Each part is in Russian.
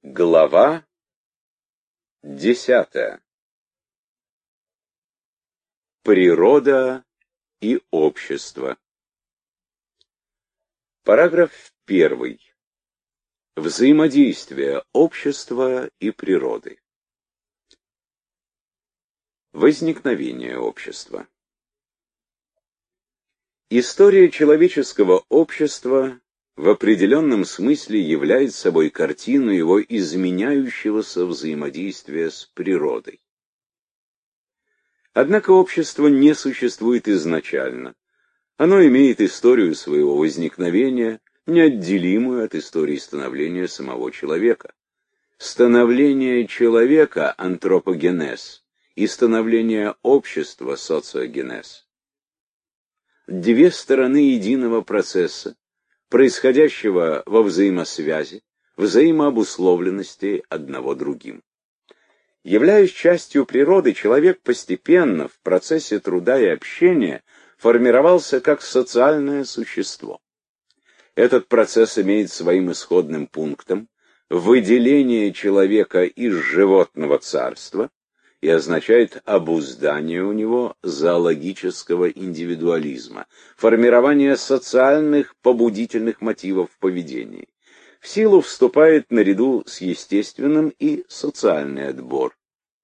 Глава 10. Природа и общество. Параграф 1. Взаимодействие общества и природы. Возникновение общества. История человеческого общества в определенном смысле является собой картину его изменяющегося взаимодействия с природой. Однако общество не существует изначально. Оно имеет историю своего возникновения, неотделимую от истории становления самого человека. Становление человека – антропогенез, и становление общества – социогенез. Две стороны единого процесса, происходящего во взаимосвязи, взаимообусловленности одного другим. Являясь частью природы, человек постепенно в процессе труда и общения формировался как социальное существо. Этот процесс имеет своим исходным пунктом выделение человека из животного царства и означает обуздание у него зоологического индивидуализма, формирование социальных побудительных мотивов в поведении. В силу вступает наряду с естественным и социальный отбор.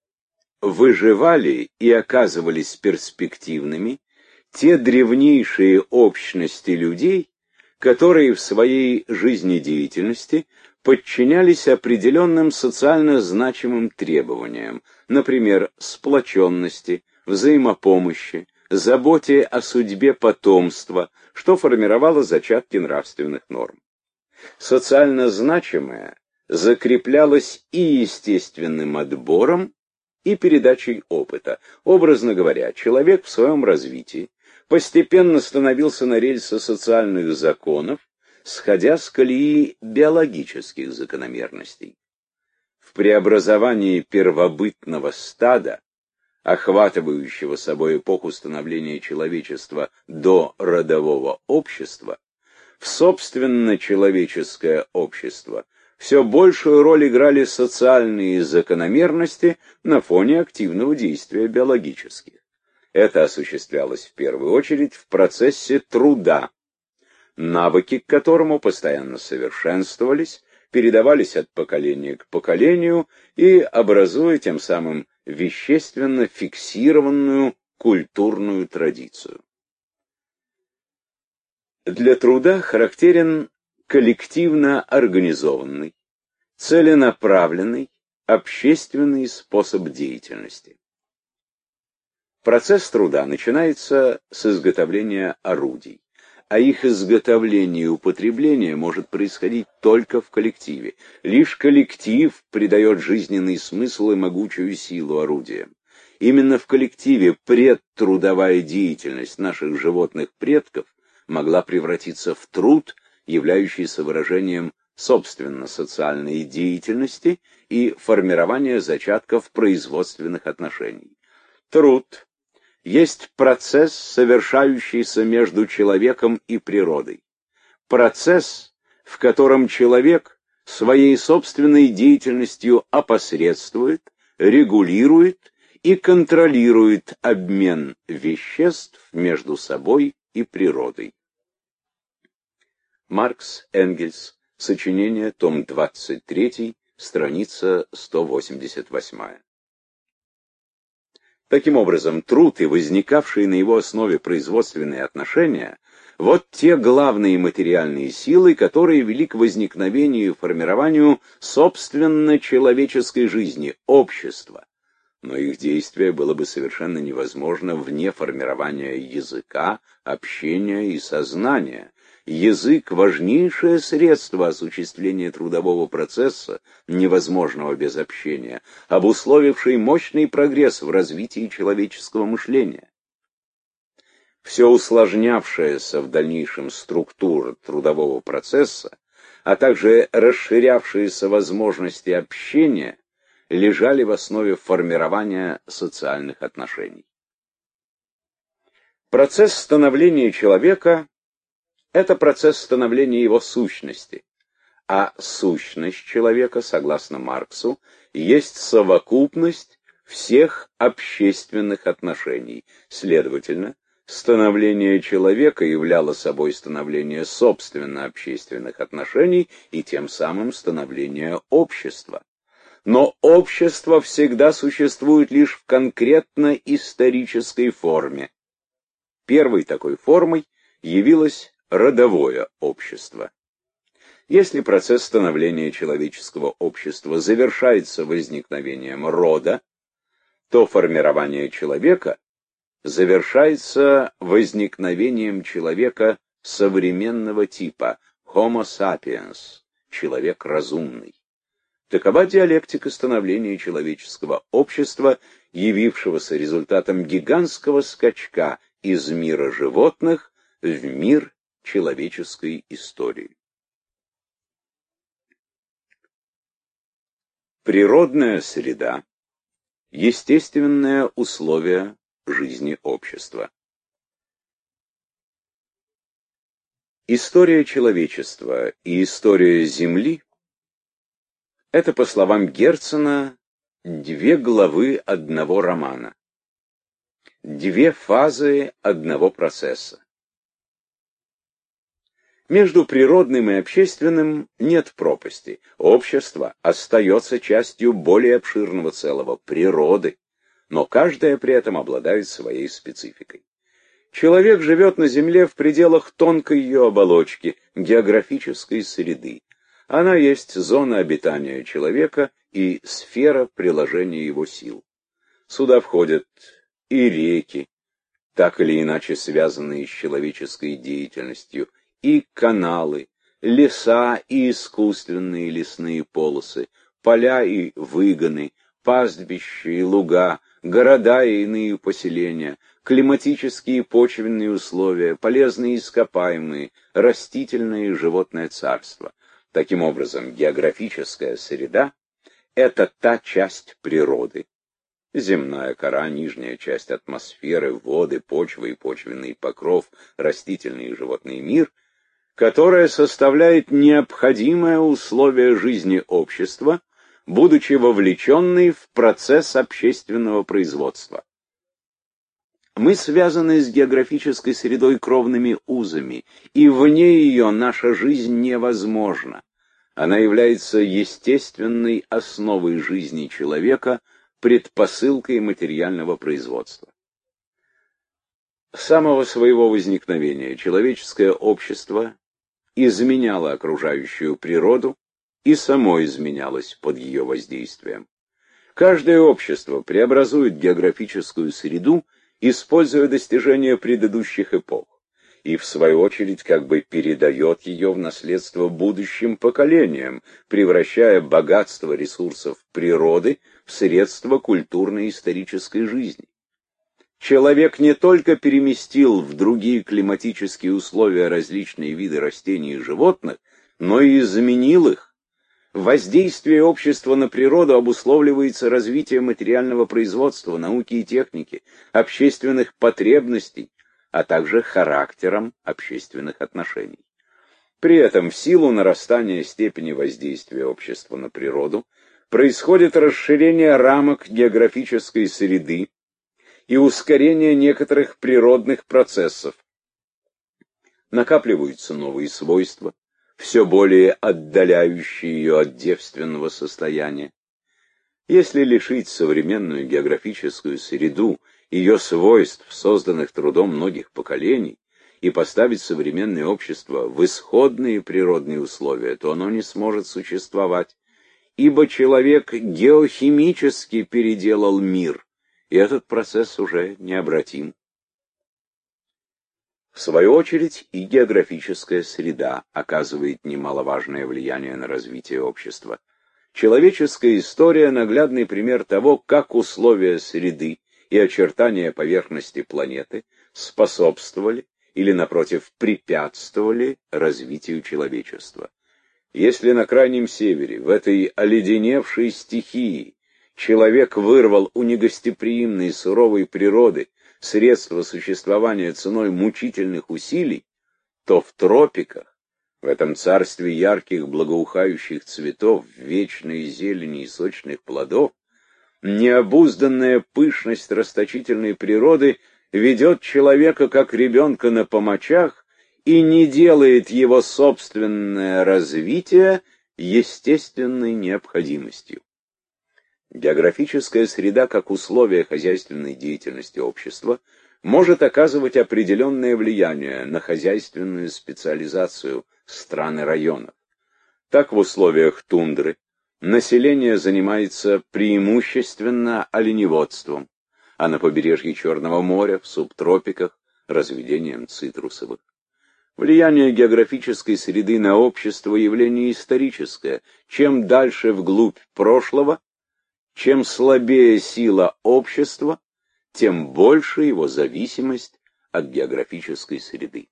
Выживали и оказывались перспективными те древнейшие общности людей, которые в своей жизнедеятельности подчинялись определенным социально значимым требованиям, например, сплоченности, взаимопомощи, заботе о судьбе потомства, что формировало зачатки нравственных норм. Социально значимое закреплялось и естественным отбором, и передачей опыта. Образно говоря, человек в своем развитии постепенно становился на рельсы социальных законов, сходя с колеи биологических закономерностей. В преобразовании первобытного стада, охватывающего собой эпоху становления человечества до родового общества, в собственно человеческое общество все большую роль играли социальные закономерности на фоне активного действия биологических. Это осуществлялось в первую очередь в процессе труда, навыки к которому постоянно совершенствовались, передавались от поколения к поколению и образуя тем самым вещественно фиксированную культурную традицию. Для труда характерен коллективно организованный, целенаправленный, общественный способ деятельности. Процесс труда начинается с изготовления орудий, а их изготовление и употребление может происходить только в коллективе. Лишь коллектив придает жизненный смысл и могучую силу орудиям. Именно в коллективе предтрудовая деятельность наших животных предков могла превратиться в труд, являющийся выражением собственно социальной деятельности и формирования зачатков производственных отношений. Труд есть процесс, совершающийся между человеком и природой. Процесс, в котором человек своей собственной деятельностью опосредствует, регулирует и контролирует обмен веществ между собой и природой. Маркс, Энгельс, сочинение, том 23, страница 188. Таким образом, труд и возникавшие на его основе производственные отношения – вот те главные материальные силы, которые вели к возникновению и формированию собственно человеческой жизни, общества. Но их действие было бы совершенно невозможно вне формирования языка, общения и сознания. Язык – важнейшее средство осуществления трудового процесса, невозможного без общения, обусловивший мощный прогресс в развитии человеческого мышления. Все усложнявшаяся в дальнейшем структура трудового процесса, а также расширявшиеся возможности общения, лежали в основе формирования социальных отношений. Процесс становления человека – это процесс становления его сущности, а сущность человека, согласно Марксу, есть совокупность всех общественных отношений. Следовательно, становление человека являло собой становление собственно общественных отношений и тем самым становление общества. Но общество всегда существует лишь в конкретно-исторической форме. Первой такой формой явилось родовое общество. Если процесс становления человеческого общества завершается возникновением рода, то формирование человека завершается возникновением человека современного типа Homo sapiens, человек разумный. Такова диалектика становления человеческого общества, явившегося результатом гигантского скачка из мира животных в мир человеческой истории. Природная среда – естественное условие жизни общества. История человечества и история Земли – это, по словам Герцена, две главы одного романа, две фазы одного процесса. Между природным и общественным нет пропасти. Общество остается частью более обширного целого – природы, но каждая при этом обладает своей спецификой. Человек живет на Земле в пределах тонкой ее оболочки, географической среды. Она есть зона обитания человека и сфера приложения его сил. Сюда входят и реки, так или иначе связанные с человеческой деятельностью, и каналы, леса и искусственные лесные полосы, поля и выгоны, пастбища и луга, города и иные поселения, климатические и почвенные условия, полезные ископаемые, растительное и животное царство. Таким образом, географическая среда – это та часть природы, земная кора, нижняя часть атмосферы, воды, почва и почвенный покров, растительный и животный мир, которая составляет необходимое условие жизни общества, будучи вовлеченной в процесс общественного производства. Мы связаны с географической средой кровными узами, и вне ее наша жизнь невозможна. Она является естественной основой жизни человека, предпосылкой материального производства. С самого своего возникновения человеческое общество изменяло окружающую природу и само изменялось под ее воздействием. Каждое общество преобразует географическую среду, используя достижения предыдущих эпох, и в свою очередь как бы передает ее в наследство будущим поколениям, превращая богатство ресурсов природы в средства культурно-исторической жизни. Человек не только переместил в другие климатические условия различные виды растений и животных, но и изменил их. Воздействие общества на природу обусловливается развитием материального производства, науки и техники, общественных потребностей, а также характером общественных отношений. При этом в силу нарастания степени воздействия общества на природу происходит расширение рамок географической среды и ускорение некоторых природных процессов. Накапливаются новые свойства, все более отдаляющие ее от девственного состояния. Если лишить современную географическую среду ее свойств, созданных трудом многих поколений, и поставить современное общество в исходные природные условия, то оно не сможет существовать, ибо человек геохимически переделал мир, и этот процесс уже необратим. В свою очередь, и географическая среда оказывает немаловажное влияние на развитие общества. Человеческая история – наглядный пример того, как условия среды и очертания поверхности планеты способствовали или, напротив, препятствовали развитию человечества. Если на Крайнем Севере, в этой оледеневшей стихии, человек вырвал у негостеприимной суровой природы средства существования ценой мучительных усилий, то в тропиках, В этом царстве ярких благоухающих цветов, вечной зелени и сочных плодов, необузданная пышность расточительной природы ведет человека, как ребенка на помочах, и не делает его собственное развитие естественной необходимостью. Географическая среда, как условие хозяйственной деятельности общества, может оказывать определенное влияние на хозяйственную специализацию стран и районов. Так, в условиях тундры население занимается преимущественно оленеводством, а на побережье Черного моря, в субтропиках, разведением цитрусовых. Влияние географической среды на общество – явление историческое. Чем дальше вглубь прошлого, чем слабее сила общества, тем больше его зависимость от географической среды.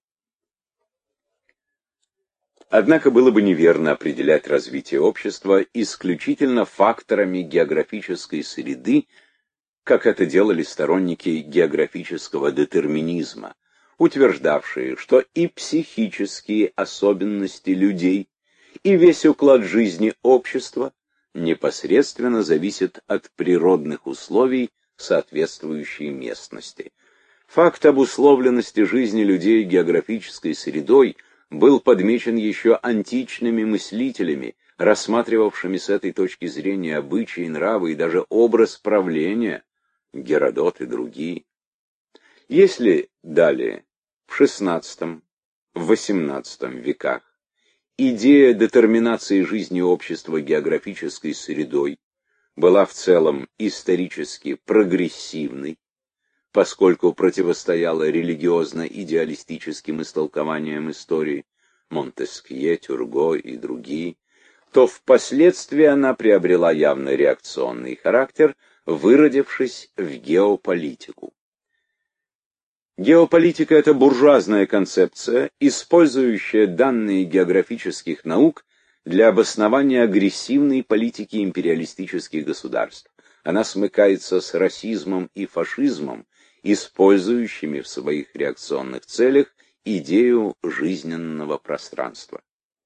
Однако было бы неверно определять развитие общества исключительно факторами географической среды, как это делали сторонники географического детерминизма, утверждавшие, что и психические особенности людей, и весь уклад жизни общества непосредственно зависят от природных условий соответствующей местности. Факт обусловленности жизни людей географической средой был подмечен еще античными мыслителями, рассматривавшими с этой точки зрения обычаи, нравы и даже образ правления, Геродот и другие. Если далее, в XVI, в XVIII веках, идея детерминации жизни общества географической средой была в целом исторически прогрессивной, поскольку противостояла религиозно-идеалистическим истолкованиям истории Монтескье, Тюрго и другие, то впоследствии она приобрела явно реакционный характер, выродившись в геополитику. Геополитика – это буржуазная концепция, использующая данные географических наук для обоснования агрессивной политики империалистических государств. Она смыкается с расизмом и фашизмом, использующими в своих реакционных целях идею жизненного пространства.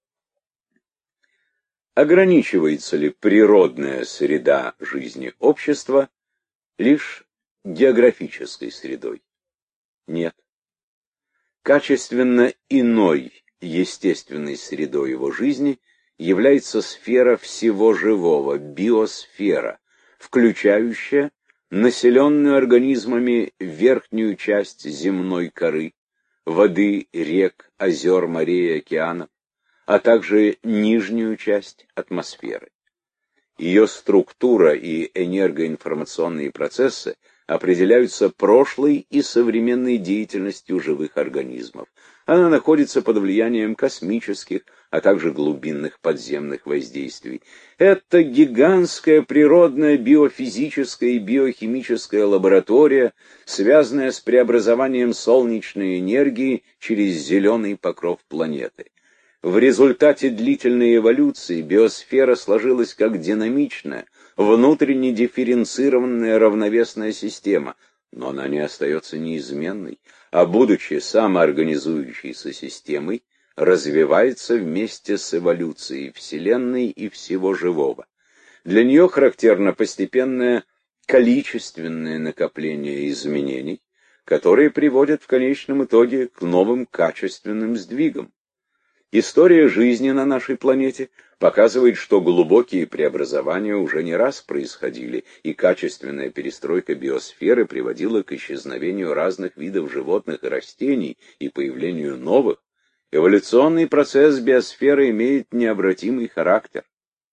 Ограничивается ли природная среда жизни общества лишь географической средой? Нет. Качественно иной естественной средой его жизни является сфера всего живого, биосфера, включающая населенную организмами верхнюю часть земной коры, воды, рек, озер, морей и океанов, а также нижнюю часть атмосферы. Ее структура и энергоинформационные процессы определяются прошлой и современной деятельностью живых организмов. Она находится под влиянием космических, а также глубинных подземных воздействий. Это гигантская природная биофизическая и биохимическая лаборатория, связанная с преобразованием солнечной энергии через зеленый покров планеты. В результате длительной эволюции биосфера сложилась как динамичная, внутренне дифференцированная равновесная система, но она не остается неизменной, а будучи самоорганизующейся системой, развивается вместе с эволюцией Вселенной и всего живого. Для нее характерно постепенное количественное накопление изменений, которые приводят в конечном итоге к новым качественным сдвигам. История жизни на нашей планете показывает, что глубокие преобразования уже не раз происходили, и качественная перестройка биосферы приводила к исчезновению разных видов животных и растений и появлению новых. Эволюционный процесс биосферы имеет необратимый характер.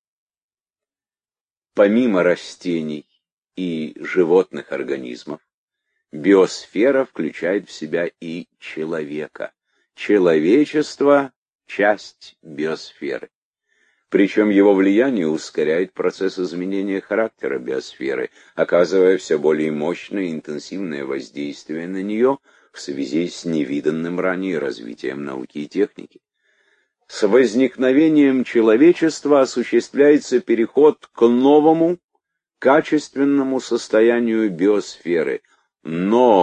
Помимо растений и животных организмов, биосфера включает в себя и человека. Человечество – часть биосферы. Причем его влияние ускоряет процесс изменения характера биосферы, оказывая все более мощное и интенсивное воздействие на нее в связи с невиданным ранее развитием науки и техники. С возникновением человечества осуществляется переход к новому, качественному состоянию биосферы,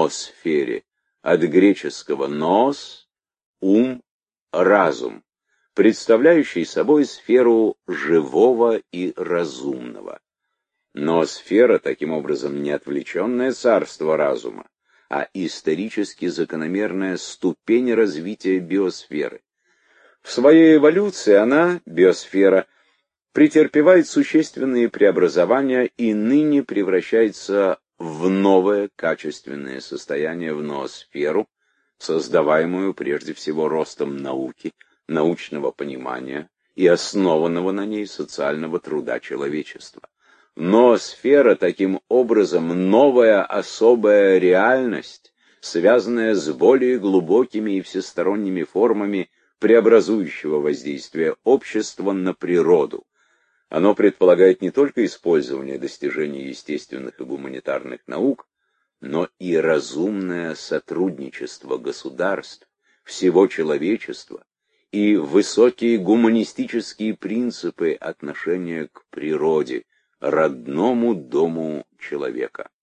ноосфере, от греческого «ноос» – ум, разум. представляющий собой сферу живого и разумного. Но сфера, таким образом, не отвлеченное царство разума, а исторически закономерная ступень развития биосферы. В своей эволюции она, биосфера, претерпевает существенные преобразования и ныне превращается в новое качественное состояние, в ноосферу, создаваемую прежде всего ростом науки, научного понимания и основанного на ней социального труда человечества. Ноосфера, таким образом, новая особая реальность, связанная с более глубокими и всесторонними формами преобразующего воздействия общества на природу. Оно предполагает не только использование достижений естественных и гуманитарных наук, но и разумное сотрудничество государств, всего человечества и высокие гуманистические принципы отношения к природе, родному дому человека.